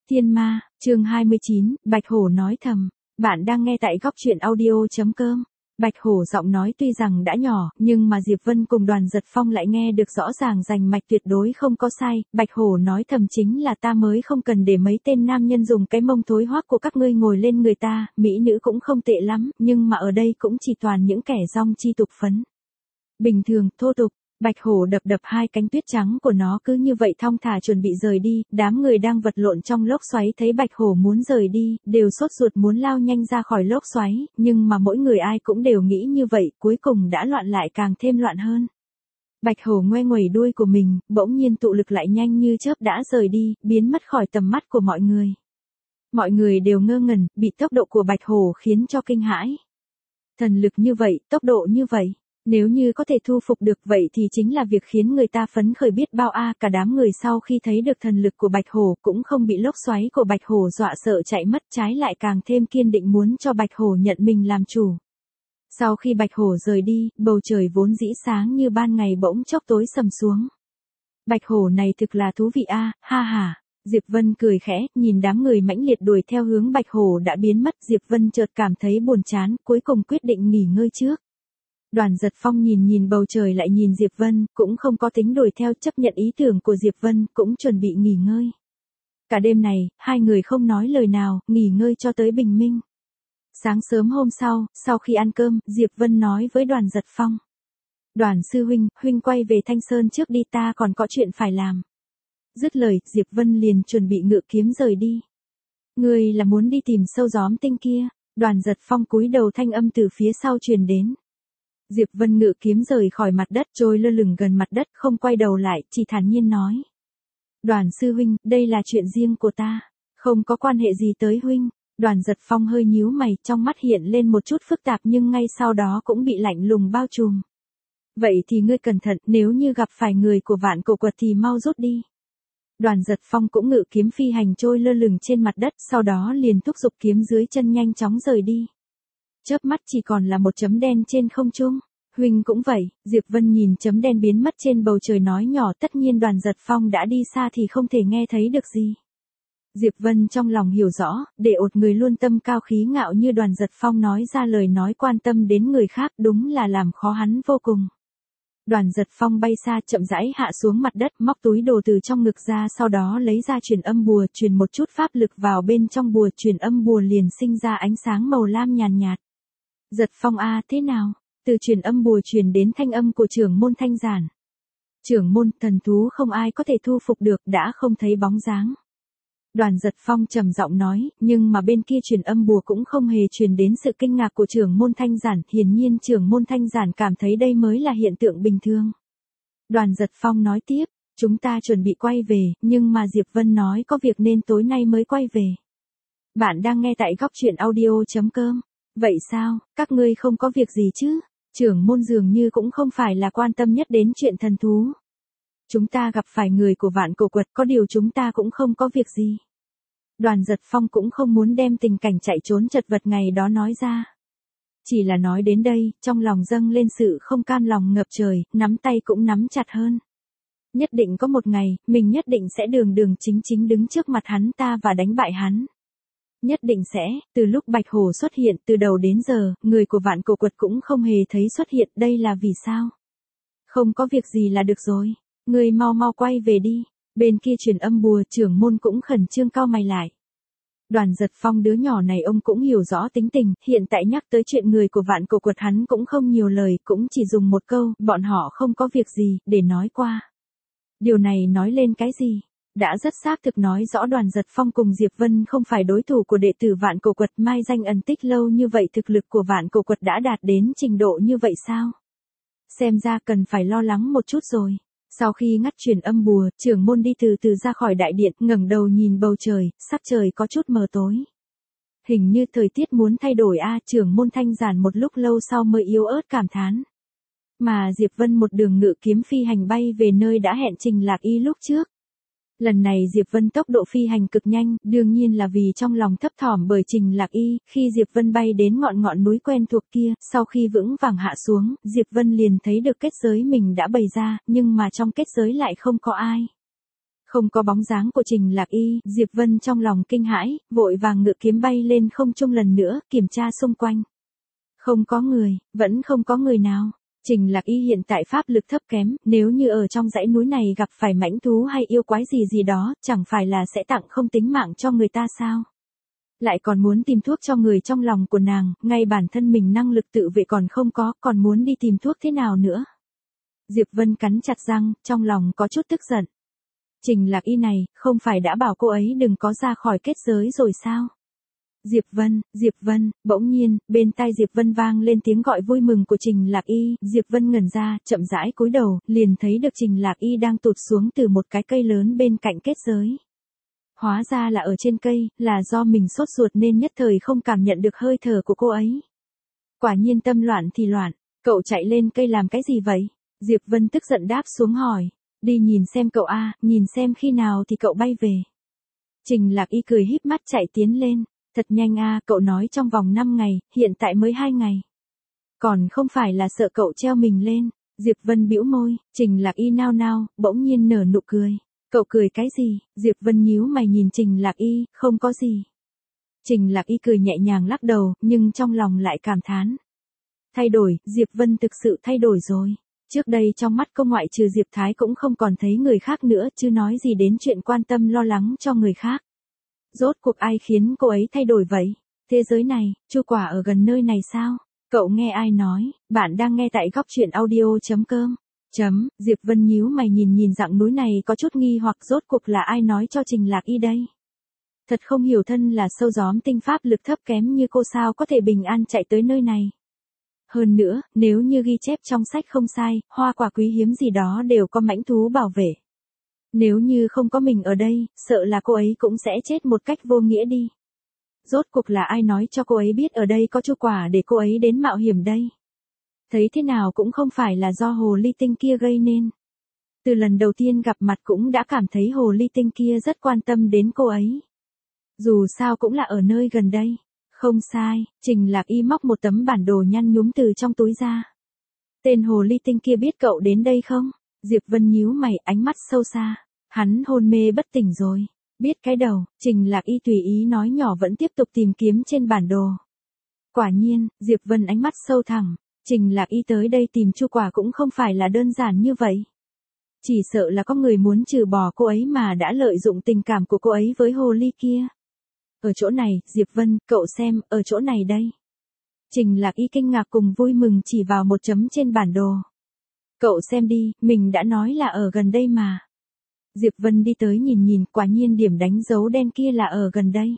Thiên Ma, chương 29, Bạch Hổ nói thầm. Bạn đang nghe tại góc truyện audio.com. Bạch Hổ giọng nói tuy rằng đã nhỏ, nhưng mà Diệp Vân cùng Đoàn Giật Phong lại nghe được rõ ràng rành mạch, tuyệt đối không có sai. Bạch Hổ nói thầm chính là ta mới không cần để mấy tên nam nhân dùng cái mông thối hoác của các ngươi ngồi lên người ta, mỹ nữ cũng không tệ lắm, nhưng mà ở đây cũng chỉ toàn những kẻ rong chi tục phấn. Bình thường, thô tục. Bạch Hổ đập đập hai cánh tuyết trắng của nó, cứ như vậy thong thả chuẩn bị rời đi. Đám người đang vật lộn trong lốc xoáy thấy Bạch Hổ muốn rời đi, đều sốt ruột muốn lao nhanh ra khỏi lốc xoáy, nhưng mà mỗi người ai cũng đều nghĩ như vậy, cuối cùng đã loạn lại càng thêm loạn hơn. Bạch Hổ ngoe nguẩy đuôi của mình, bỗng nhiên tụ lực lại nhanh như chớp đã rời đi, biến mất khỏi tầm mắt của mọi người. Mọi người đều ngơ ngẩn, bị tốc độ của Bạch Hổ khiến cho kinh hãi. Thần lực như vậy, tốc độ như vậy. Nếu như có thể thu phục được vậy thì chính là việc khiến người ta phấn khởi biết bao a. Cả đám người sau khi thấy được thần lực của Bạch Hổ cũng không bị lốc xoáy của Bạch Hổ dọa sợ chạy mất, trái lại càng thêm kiên định muốn cho Bạch Hổ nhận mình làm chủ. Sau khi Bạch Hổ rời đi, bầu trời vốn dĩ sáng như ban ngày bỗng chốc tối sầm xuống. Bạch Hổ này thực là thú vị a, ha ha. Diệp Vân cười khẽ, nhìn đám người mãnh liệt đuổi theo hướng Bạch Hổ đã biến mất, Diệp Vân chợt cảm thấy buồn chán, cuối cùng quyết định nghỉ ngơi trước. Đoàn Giật Phong nhìn bầu trời lại nhìn Diệp Vân, cũng không có tính đuổi theo, chấp nhận ý tưởng của Diệp Vân, cũng chuẩn bị nghỉ ngơi. Cả đêm này, hai người không nói lời nào, nghỉ ngơi cho tới bình minh. Sáng sớm hôm sau khi ăn cơm, Diệp Vân nói với Đoàn Giật Phong. Đoàn sư huynh, huynh quay về Thanh Sơn trước đi, ta còn có chuyện phải làm. Dứt lời, Diệp Vân liền chuẩn bị ngự kiếm rời đi. Ngươi là muốn đi tìm sâu gióm tinh kia? Đoàn Giật Phong cúi đầu, thanh âm từ phía sau truyền đến. Diệp Vân ngự kiếm rời khỏi mặt đất, trôi lơ lửng gần mặt đất, không quay đầu lại, chỉ thản nhiên nói. Đoàn sư huynh, đây là chuyện riêng của ta, không có quan hệ gì tới huynh. Đoàn Giật Phong hơi nhíu mày, trong mắt hiện lên một chút phức tạp nhưng ngay sau đó cũng bị lạnh lùng bao trùm. Vậy thì ngươi cẩn thận, nếu như gặp phải người của Vạn Cổ Quật thì mau rút đi. Đoàn Giật Phong cũng ngự kiếm phi hành trôi lơ lửng trên mặt đất, sau đó liền thúc giục kiếm dưới chân nhanh chóng rời đi. Chớp mắt chỉ còn là một chấm đen trên không trung. Huynh cũng vậy. Diệp Vân nhìn chấm đen biến mất trên bầu trời nói nhỏ, tất nhiên Đoàn Giật Phong đã đi xa thì không thể nghe thấy được gì. Diệp Vân trong lòng hiểu rõ, để ột người luôn tâm cao khí ngạo như Đoàn Giật Phong nói ra lời nói quan tâm đến người khác đúng là làm khó hắn vô cùng. Đoàn Giật Phong bay xa, chậm rãi hạ xuống mặt đất, móc túi đồ từ trong ngực ra, sau đó lấy ra truyền âm bùa, truyền một chút pháp lực vào bên trong bùa, truyền âm bùa liền sinh ra ánh sáng màu lam nhàn nhạt. Giật Phong a, thế nào? Từ truyền âm bùa truyền đến thanh âm của trưởng môn Thanh Giản. Trưởng môn, thần thú không ai có thể thu phục được, đã không thấy bóng dáng. Đoàn Giật Phong trầm giọng nói, nhưng mà bên kia truyền âm bùa cũng không hề truyền đến sự kinh ngạc của trưởng môn Thanh Giản, hiển nhiên trưởng môn Thanh Giản cảm thấy đây mới là hiện tượng bình thường. Đoàn Giật Phong nói tiếp, chúng ta chuẩn bị quay về, nhưng mà Diệp Vân nói có việc nên tối nay mới quay về. Bạn đang nghe tại góc truyện audio.com. Vậy sao, các ngươi không có việc gì chứ? Trưởng môn dường như cũng không phải là quan tâm nhất đến chuyện thần thú. Chúng ta gặp phải người của Vạn Cổ Quật, có điều chúng ta cũng không có việc gì. Đoàn Giật Phong cũng không muốn đem tình cảnh chạy trốn chật vật ngày đó nói ra. Chỉ là nói đến đây, trong lòng dâng lên sự không cam lòng ngập trời, nắm tay cũng nắm chặt hơn. Nhất định có một ngày, mình nhất định sẽ đường đường chính chính đứng trước mặt hắn ta và đánh bại hắn. Nhất định sẽ. Từ lúc Bạch Hổ xuất hiện, từ đầu đến giờ, người của Vạn Cổ Quật cũng không hề thấy xuất hiện, đây là vì sao? Không có việc gì là được rồi, ngươi mau mau quay về đi. Bên kia truyền âm bùa, trưởng môn cũng khẩn trương cau mày lại. Đoàn Giật Phong đứa nhỏ này ông cũng hiểu rõ tính tình, hiện tại nhắc tới chuyện người của Vạn Cổ Quật hắn cũng không nhiều lời, cũng chỉ dùng một câu, bọn họ không có việc gì, để nói qua. Điều này nói lên cái gì? Đã rất xác thực nói rõ Đoàn Giật Phong cùng Diệp Vân không phải đối thủ của đệ tử Vạn Cổ Quật, mai danh ẩn tích lâu như vậy, thực lực của Vạn Cổ Quật đã đạt đến trình độ như vậy sao? Xem ra cần phải lo lắng một chút rồi. Sau khi ngắt truyền âm bùa, trưởng môn đi từ từ ra khỏi đại điện, ngẩng đầu nhìn bầu trời, sắc trời có chút mờ tối. Hình như thời tiết muốn thay đổi a. Trưởng môn Thanh Giản một lúc lâu sau mới yếu ớt cảm thán. Mà Diệp Vân một đường ngự kiếm phi hành bay về nơi đã hẹn Trình Lạc Y lúc trước. Lần này Diệp Vân tốc độ phi hành cực nhanh, đương nhiên là vì trong lòng thấp thỏm bởi Trình Lạc Y. Khi Diệp Vân bay đến ngọn núi quen thuộc kia, sau khi vững vàng hạ xuống, Diệp Vân liền thấy được kết giới mình đã bày ra, nhưng mà trong kết giới lại không có ai. Không có bóng dáng của Trình Lạc Y, Diệp Vân trong lòng kinh hãi, vội vàng ngự kiếm bay lên không trung lần nữa, kiểm tra xung quanh. Không có người, vẫn không có người nào. Trình Lạc Y hiện tại pháp lực thấp kém, nếu như ở trong dãy núi này gặp phải mãnh thú hay yêu quái gì gì đó, chẳng phải là sẽ tặng không tính mạng cho người ta sao? Lại còn muốn tìm thuốc cho người trong lòng của nàng, ngay bản thân mình năng lực tự vệ còn không có, còn muốn đi tìm thuốc thế nào nữa? Diệp Vân cắn chặt răng, trong lòng có chút tức giận. Trình Lạc Y này, không phải đã bảo cô ấy đừng có ra khỏi kết giới rồi sao? Diệp Vân, bỗng nhiên, bên tai Diệp Vân vang lên tiếng gọi vui mừng của Trình Lạc Y, Diệp Vân ngẩn ra, chậm rãi cúi đầu, liền thấy được Trình Lạc Y đang tụt xuống từ một cái cây lớn bên cạnh kết giới. Hóa ra là ở trên cây, là do mình sốt ruột nên nhất thời không cảm nhận được hơi thở của cô ấy. Quả nhiên tâm loạn thì loạn, cậu chạy lên cây làm cái gì vậy? Diệp Vân tức giận đáp xuống hỏi, đi nhìn xem cậu a, nhìn xem khi nào thì cậu bay về. Trình Lạc Y cười híp mắt chạy tiến lên. Thật nhanh a, cậu nói trong vòng 5 ngày, hiện tại mới 2 ngày. Còn không phải là sợ cậu treo mình lên. Diệp Vân bĩu môi, Trình Lạc Y nao nao, bỗng nhiên nở nụ cười. Cậu cười cái gì? Diệp Vân nhíu mày nhìn Trình Lạc Y, không có gì. Trình Lạc Y cười nhẹ nhàng lắc đầu, nhưng trong lòng lại cảm thán. Thay đổi, Diệp Vân thực sự thay đổi rồi. Trước đây trong mắt cô ngoại trừ Diệp Thái cũng không còn thấy người khác nữa, chứ nói gì đến chuyện quan tâm lo lắng cho người khác. Rốt cuộc ai khiến cô ấy thay đổi vậy? Thế giới này, Chu Quả ở gần nơi này sao? Cậu nghe ai nói? Bạn đang nghe tại góc truyện audio.com. Diệp Vân nhíu mày nhìn dạng núi này có chút nghi hoặc rốt cuộc là ai nói cho Trình Lạc Y đây? Thật không hiểu thân là sâu gióm tinh pháp lực thấp kém như cô sao có thể bình an chạy tới nơi này. Hơn nữa, nếu như ghi chép trong sách không sai, hoa quả quý hiếm gì đó đều có mãnh thú bảo vệ. Nếu như không có mình ở đây, sợ là cô ấy cũng sẽ chết một cách vô nghĩa đi. Rốt cuộc là ai nói cho cô ấy biết ở đây có Chu Quả để cô ấy đến mạo hiểm đây? Thấy thế nào cũng không phải là do hồ ly tinh kia gây nên. Từ lần đầu tiên gặp mặt cũng đã cảm thấy hồ ly tinh kia rất quan tâm đến cô ấy. Dù sao cũng là ở nơi gần đây. Không sai, Trình Lạc Y móc một tấm bản đồ nhăn nhúm từ trong túi ra. Tên hồ ly tinh kia biết cậu đến đây không? Diệp Vân nhíu mày, ánh mắt sâu xa. Hắn hôn mê bất tỉnh rồi. Biết cái đầu, Trình Lạc Y tùy ý nói nhỏ vẫn tiếp tục tìm kiếm trên bản đồ. Quả nhiên, Diệp Vân ánh mắt sâu thẳm. Trình Lạc Y tới đây tìm Chu Quả cũng không phải là đơn giản như vậy. Chỉ sợ là có người muốn trừ bỏ cô ấy mà đã lợi dụng tình cảm của cô ấy với hồ ly kia. Ở chỗ này, Diệp Vân, cậu xem, ở chỗ này đây. Trình Lạc Y kinh ngạc cùng vui mừng chỉ vào một chấm trên bản đồ. Cậu xem đi, mình đã nói là ở gần đây mà. Diệp Vân đi tới nhìn, quả nhiên điểm đánh dấu đen kia là ở gần đây.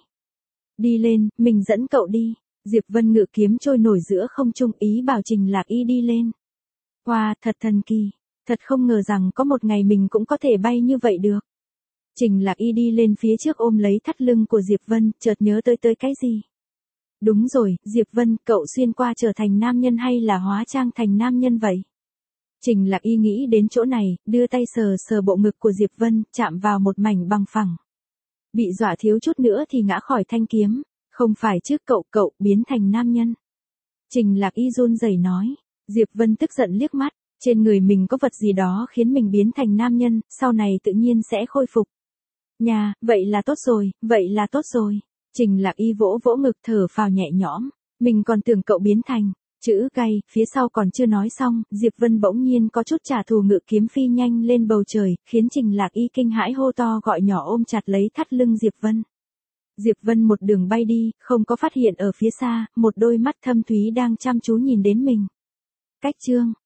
Đi lên, mình dẫn cậu đi. Diệp Vân ngự kiếm trôi nổi giữa không trung ý bảo Trình Lạc Y đi lên. Wow, thật thần kỳ. Thật không ngờ rằng có một ngày mình cũng có thể bay như vậy được. Trình Lạc Y đi lên phía trước ôm lấy thắt lưng của Diệp Vân, chợt nhớ tới cái gì. Đúng rồi, Diệp Vân, cậu xuyên qua trở thành nam nhân hay là hóa trang thành nam nhân vậy? Trình Lạc Y nghĩ đến chỗ này, đưa tay sờ bộ ngực của Diệp Vân, chạm vào một mảnh bằng phẳng. Bị dọa thiếu chút nữa thì ngã khỏi thanh kiếm. Không phải chứ cậu biến thành nam nhân. Trình Lạc Y run rẩy nói. Diệp Vân tức giận liếc mắt. Trên người mình có vật gì đó khiến mình biến thành nam nhân, sau này tự nhiên sẽ khôi phục. Nhà, vậy là tốt rồi. Trình Lạc Y vỗ ngực thở phào nhẹ nhõm. Mình còn tưởng cậu biến thành. Chữ cay, phía sau còn chưa nói xong, Diệp Vân bỗng nhiên có chút trả thù ngự kiếm phi nhanh lên bầu trời, khiến Trình Lạc Y kinh hãi hô to gọi nhỏ ôm chặt lấy thắt lưng Diệp Vân. Diệp Vân một đường bay đi, không có phát hiện ở phía xa, một đôi mắt thâm thúy đang chăm chú nhìn đến mình. Cách chương